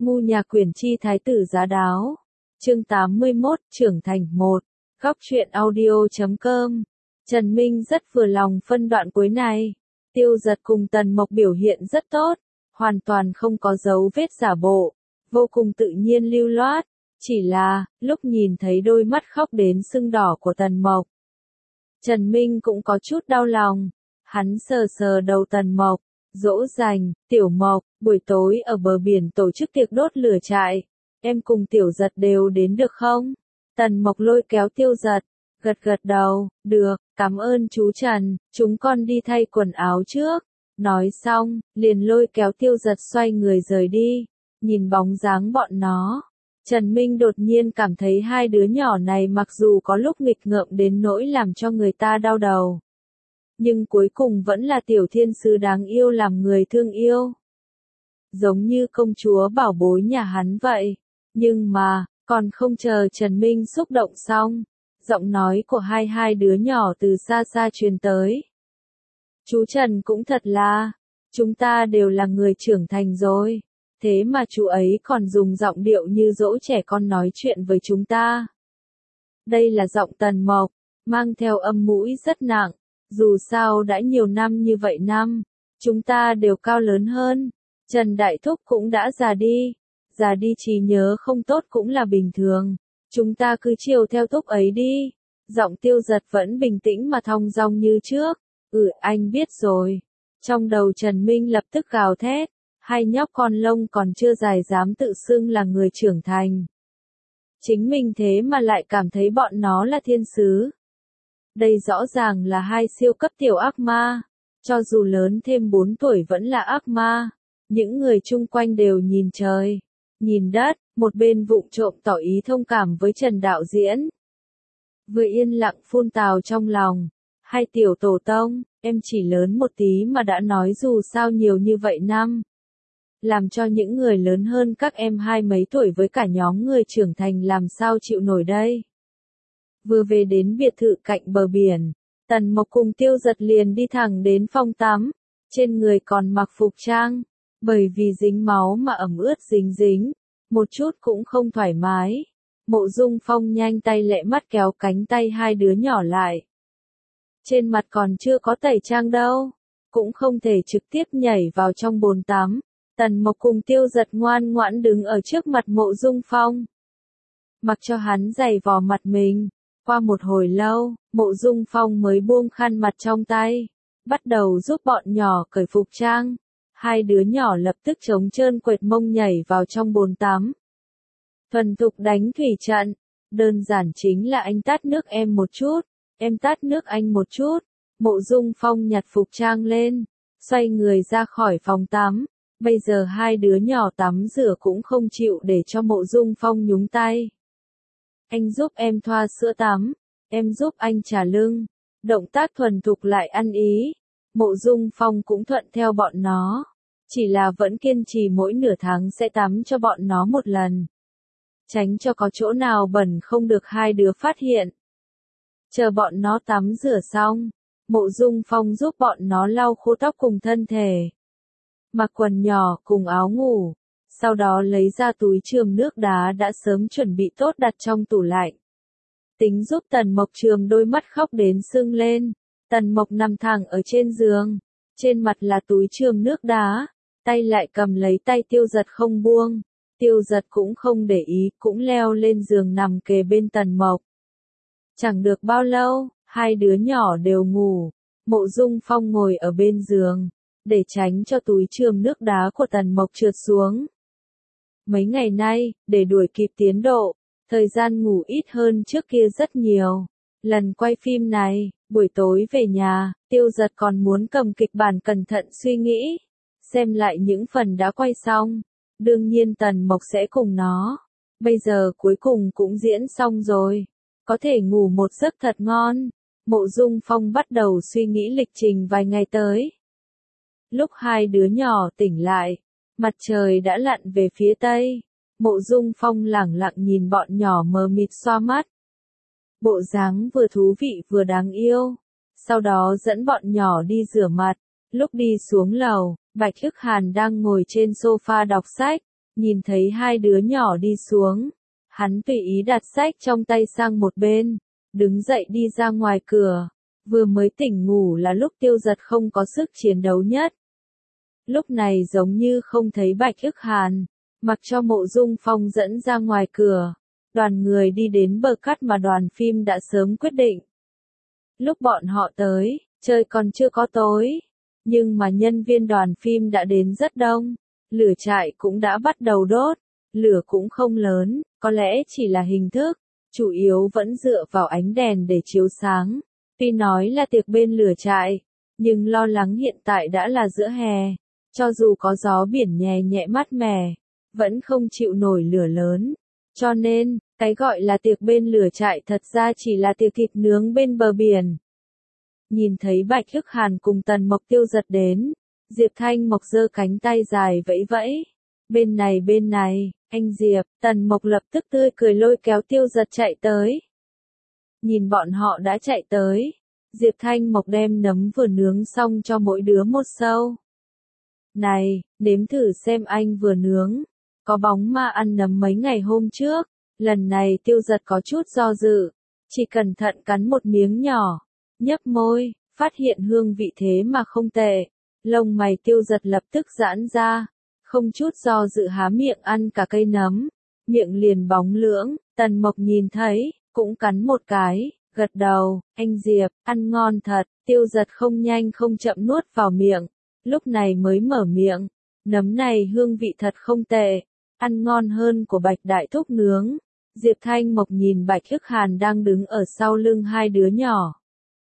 Ngu nhà quyền chi thái tử giá đáo. Chương 81, trưởng thành 1. Góc truyện audio.com. Trần Minh rất vừa lòng phân đoạn cuối này. Tiêu Dật cùng Tần Mộc biểu hiện rất tốt, hoàn toàn không có dấu vết giả bộ, vô cùng tự nhiên lưu loát. Chỉ là, lúc nhìn thấy đôi mắt khóc đến sưng đỏ của Tần Mộc, Trần Minh cũng có chút đau lòng. Hắn sờ sờ đầu Tần Mộc, dỗ dành, Tiểu Mộc, buổi tối ở bờ biển tổ chức tiệc đốt lửa trại. Em cùng Tiểu Dật đều đến được không? Tần Mộc lôi kéo Tiêu Dật, gật gật đầu, được, cảm ơn chú Trần, chúng con đi thay quần áo trước. Nói xong, liền lôi kéo Tiêu Dật xoay người rời đi. Nhìn bóng dáng bọn nó, Trần Minh đột nhiên cảm thấy hai đứa nhỏ này mặc dù có lúc nghịch ngợm đến nỗi làm cho người ta đau đầu, nhưng cuối cùng vẫn là tiểu thiên sứ đáng yêu làm người thương yêu. Giống như công chúa bảo bối nhà hắn vậy. Nhưng mà, còn không chờ Trần Minh xúc động xong, giọng nói của hai đứa nhỏ từ xa xa truyền tới. Chú Trần cũng thật là, chúng ta đều là người trưởng thành rồi, thế mà chú ấy còn dùng giọng điệu như dỗ trẻ con nói chuyện với chúng ta. Đây là giọng Tần Mộc, mang theo âm mũi rất nặng, dù sao đã nhiều năm như vậy năm, chúng ta đều cao lớn hơn, Trần Đại Thúc cũng đã già đi trí nhớ không tốt cũng là bình thường, chúng ta cứ chiều theo Thúc ấy đi. Giọng Tiêu Dật vẫn bình tĩnh mà thong dong như trước. Anh biết rồi. Trong đầu Trần Minh lập tức gào thét, hai nhóc con lông còn chưa dài dám tự xưng là người trưởng thành. Chính mình thế mà lại cảm thấy bọn nó là thiên sứ. Đây rõ ràng là hai siêu cấp tiểu ác ma, cho dù lớn thêm 4 tuổi vẫn là ác ma. Những người chung quanh đều nhìn trời, nhìn đất, một bên vụng trộm tỏ ý thông cảm với Trần đạo diễn. Vừa yên lặng phun tào trong lòng, hai tiểu tổ tông, em chỉ lớn một tí mà đã nói dù sao nhiều như vậy năm. Làm cho những người lớn hơn các em 20 mấy tuổi với cả nhóm người trưởng thành làm sao chịu nổi đây. Vừa về đến biệt thự cạnh bờ biển, Tần Mộc cùng Tiêu Dật liền đi thẳng đến phòng tắm, trên người còn mặc phục trang, bởi vì dính máu mà ẩm ướt dính, một chút cũng không thoải mái. Mộ Dung Phong nhanh tay lẹ mắt kéo cánh tay hai đứa nhỏ lại. Trên mặt còn chưa có tẩy trang đâu, cũng không thể trực tiếp nhảy vào trong bồn tắm. Tần Mộc cùng Tiêu Dật ngoan ngoãn đứng ở trước mặt Mộ Dung Phong, mặc cho hắn giày vò mặt mình. Qua một hồi lâu, Mộ Dung Phong mới buông khăn mặt trong tay, bắt đầu giúp bọn nhỏ cởi phục trang. Hai đứa nhỏ lập tức trống trơn quệt mông nhảy vào trong bồn tắm. Thuần thục đánh thủy trận, đơn giản chính là anh tát nước em một chút, em tát nước anh một chút. Mộ Dung Phong nhặt phục trang lên, xoay người ra khỏi phòng tắm. Bây giờ hai đứa nhỏ tắm rửa cũng không chịu để cho Mộ Dung Phong nhúng tay. Anh giúp em thoa sữa tắm, em giúp anh chà lưng. Động tác thuần thục lại ăn ý. Mộ Dung Phong cũng thuận theo bọn nó, chỉ là vẫn kiên trì mỗi nửa tháng sẽ tắm cho bọn nó một lần, tránh cho có chỗ nào bẩn không được hai đứa phát hiện. Chờ bọn nó tắm rửa xong, Mộ Dung Phong giúp bọn nó lau khô tóc cùng thân thể, mặc quần nhỏ cùng áo ngủ, sau đó lấy ra túi chườm nước đá đã sớm chuẩn bị tốt đặt trong tủ lạnh. Tính giúp Tần Mộc chườm đôi mắt khóc đến sưng lên. Tần Mộc nằm thẳng ở trên giường, trên mặt là túi chườm nước đá, tay lại cầm lấy tay Tiêu Dật không buông. Tiêu Dật cũng không để ý, cũng leo lên giường nằm kề bên Tần Mộc. Chẳng được bao lâu, hai đứa nhỏ đều ngủ. Mộ Dung Phong ngồi ở bên giường, để tránh cho túi chườm nước đá của Tần Mộc trượt xuống. Mấy ngày nay, để đuổi kịp tiến độ, thời gian ngủ ít hơn trước kia rất nhiều. Lần quay phim này, buổi tối về nhà, Tiêu Dật còn muốn cầm kịch bản cẩn thận suy nghĩ, xem lại những phần đã quay xong. Đương nhiên Tần Mộc sẽ cùng nó. Bây giờ cuối cùng cũng diễn xong rồi, có thể ngủ một giấc thật ngon. Mộ Dung Phong bắt đầu suy nghĩ lịch trình vài ngày tới. Lúc hai đứa nhỏ tỉnh lại, mặt trời đã lặn về phía tây. Mộ Dung Phong lẳng lặng nhìn bọn nhỏ mờ mịt xoa mắt. Bộ dáng vừa thú vị vừa đáng yêu. Sau đó dẫn bọn nhỏ đi rửa mặt. Lúc đi xuống lầu, Bạch Hức Hàn đang ngồi trên sofa đọc sách. Nhìn thấy hai đứa nhỏ đi xuống, hắn tùy ý đặt sách trong tay sang một bên, đứng dậy đi ra ngoài cửa. Vừa mới tỉnh ngủ là lúc Tiêu Giật không có sức chiến đấu nhất. Lúc này giống như không thấy Bạch Hức Hàn, mặc cho Mộ Dung Phong dẫn ra ngoài cửa. Đoàn người đi đến bờ cát mà đoàn phim đã sớm quyết định. Lúc bọn họ tới, trời còn chưa có tối, nhưng mà nhân viên đoàn phim đã đến rất đông, lửa trại cũng đã bắt đầu đốt, lửa cũng không lớn, có lẽ chỉ là hình thức, chủ yếu vẫn dựa vào ánh đèn để chiếu sáng. Tuy nói là tiệc bên lửa trại, nhưng lo lắng hiện tại đã là giữa hè, cho dù có gió biển nhẹ nhẹ mát mẻ, vẫn không chịu nổi lửa lớn. Cho nên, cái gọi là tiệc bên lửa trại thật ra chỉ là tiệc thịt nướng bên bờ biển. Nhìn thấy Bạch Hức Hàn cùng Tần Mộc Tiêu Giật đến, Diệp Thanh Mộc giơ cánh tay dài vẫy vẫy. Bên này, anh Diệp, Tần Mộc lập tức tươi cười lôi kéo Tiêu Giật chạy tới. Nhìn bọn họ đã chạy tới, Diệp Thanh Mộc đem nấm vừa nướng xong cho mỗi đứa một sâu. Này, nếm thử xem anh vừa nướng. Có bóng ma ăn nấm mấy ngày hôm trước, lần này Tiêu Giật có chút do dự, chỉ cẩn thận cắn một miếng nhỏ, nhấp môi, phát hiện hương vị thế mà không tệ. Lông mày Tiêu Giật lập tức giãn ra, không chút do dự há miệng ăn cả cây nấm, miệng liền bóng lưỡng. Tần Mộc nhìn thấy, cũng cắn một cái, gật đầu, anh Diệp, ăn ngon thật. Tiêu Giật không nhanh không chậm nuốt vào miệng, lúc này mới mở miệng, nấm này hương vị thật không tệ, ăn ngon hơn của Bạch Đại Thúc nướng. Diệp Thanh Mộc nhìn Bạch Hức Hàn đang đứng ở sau lưng hai đứa nhỏ,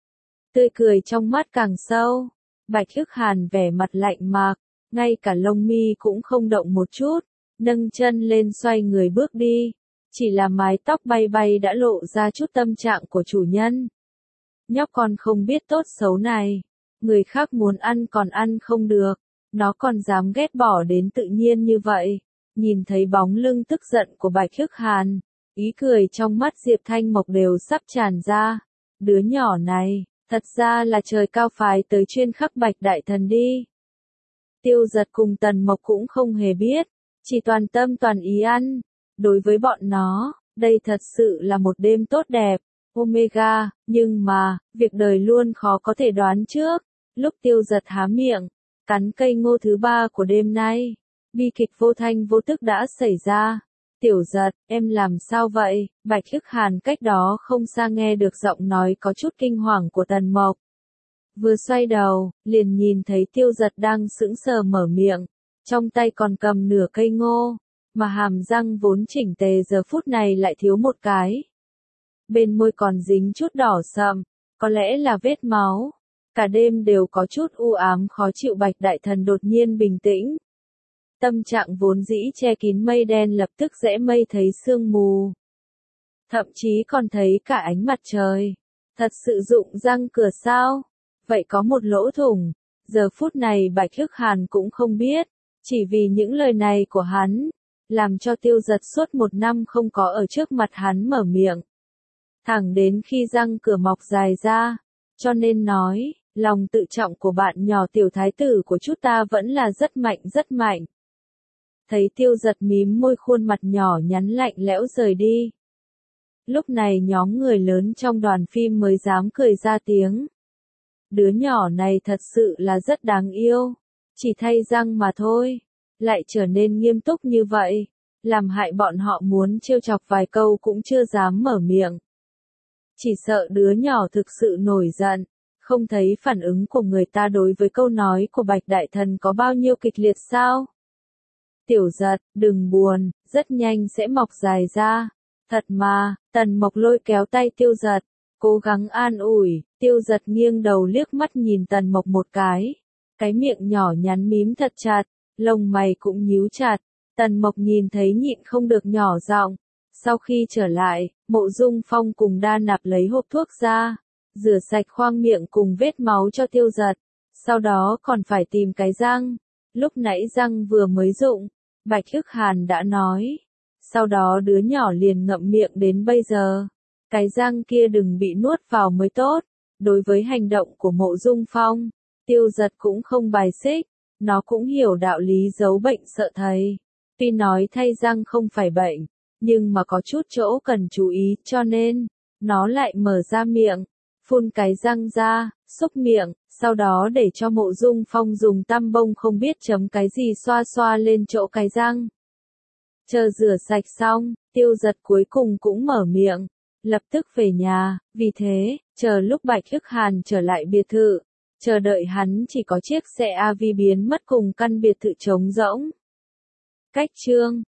tươi cười trong mắt càng sâu. Bạch Hức Hàn vẻ mặt lạnh mạc, ngay cả lông mi cũng không động một chút, nâng chân lên xoay người bước đi. Chỉ là mái tóc bay bay đã lộ ra chút tâm trạng của chủ nhân. Nhóc con không biết tốt xấu này, người khác muốn ăn còn ăn không được, nó còn dám ghét bỏ đến tự nhiên như vậy. Nhìn thấy bóng lưng tức giận của Bạch Hức Hàn, ý cười trong mắt Diệp Thanh Mộc đều sắp tràn ra. Đứa nhỏ này, thật ra là trời cao phái tới chuyên khắc Bạch Đại Thần đi. Tiêu Giật cùng Tần Mộc cũng không hề biết, chỉ toàn tâm toàn ý ăn. Đối với bọn nó, đây thật sự là một đêm tốt đẹp. Omega, nhưng mà, việc đời luôn khó có thể đoán trước. Lúc Tiêu Giật há miệng, cắn cây ngô thứ ba của đêm nay, bi kịch vô thanh vô tức đã xảy ra. Tiểu Giật, em làm sao vậy? Bạch Hức Hàn cách đó không xa nghe được giọng nói có chút kinh hoàng của Tần Mộc. Vừa xoay đầu, liền nhìn thấy Tiêu Giật đang sững sờ mở miệng, trong tay còn cầm nửa cây ngô, mà hàm răng vốn chỉnh tề giờ phút này lại thiếu một cái. Bên môi còn dính chút đỏ sậm, có lẽ là vết máu. Cả đêm đều có chút u ám khó chịu. Bạch Đại Thần đột nhiên bình tĩnh. Tâm trạng vốn dĩ che kín mây đen lập tức rẽ mây thấy sương mù. Thậm chí còn thấy cả ánh mặt trời. Thật sự dụng răng cửa sao? Vậy có một lỗ thủng. Giờ phút này Bạch Hức Hàn cũng không biết. Chỉ vì những lời này của hắn, làm cho Tiêu Giật suốt một năm không có ở trước mặt hắn mở miệng. Thẳng đến khi răng cửa mọc dài ra. Cho nên nói, lòng tự trọng của bạn nhỏ tiểu thái tử của chúng ta vẫn là rất mạnh rất mạnh. Thấy Tiêu Giật mím môi, khuôn mặt nhỏ nhắn lạnh lẽo rời đi. Lúc này nhóm người lớn trong đoàn phim mới dám cười ra tiếng. Đứa nhỏ này thật sự là rất đáng yêu. Chỉ thay răng mà thôi, lại trở nên nghiêm túc như vậy, làm hại bọn họ muốn trêu chọc vài câu cũng chưa dám mở miệng. Chỉ sợ đứa nhỏ thực sự nổi giận, không thấy phản ứng của người ta đối với câu nói của Bạch Đại Thần có bao nhiêu kịch liệt sao? Tiểu Giật, đừng buồn, rất nhanh sẽ mọc dài ra. Thật mà. Tần Mộc lôi kéo tay Tiêu Giật, cố gắng an ủi. Tiêu Giật nghiêng đầu liếc mắt nhìn Tần Mộc một cái miệng nhỏ nhắn mím thật chặt, lông mày cũng nhíu chặt. Tần Mộc nhìn thấy nhịn không được nhỏ giọng. Sau khi trở lại, Mộ Dung Phong cùng Đa Nạp lấy hộp thuốc ra, rửa sạch khoang miệng cùng vết máu cho Tiêu Giật. Sau đó còn phải tìm cái răng. Lúc nãy răng vừa mới rụng, Bạch Hức Hàn đã nói. Sau đó đứa nhỏ liền ngậm miệng đến bây giờ. Cái răng kia đừng bị nuốt vào mới tốt. Đối với hành động của Mộ Dung Phong, Tiêu Giật cũng không bài xích. Nó cũng hiểu đạo lý giấu bệnh sợ thầy. Tuy nói thay răng không phải bệnh, nhưng mà có chút chỗ cần chú ý cho nên, nó lại mở ra miệng, phun cái răng ra, xúc miệng, sau đó để cho Mộ Dung Phong dùng tăm bông không biết chấm cái gì xoa xoa lên chỗ cái răng. Chờ rửa sạch xong, Tiêu Giật cuối cùng cũng mở miệng, lập tức về nhà, vì thế, chờ lúc Bạch Hức Hàn trở lại biệt thự, chờ đợi hắn chỉ có chiếc xe AV biến mất cùng căn biệt thự trống rỗng. Cách chương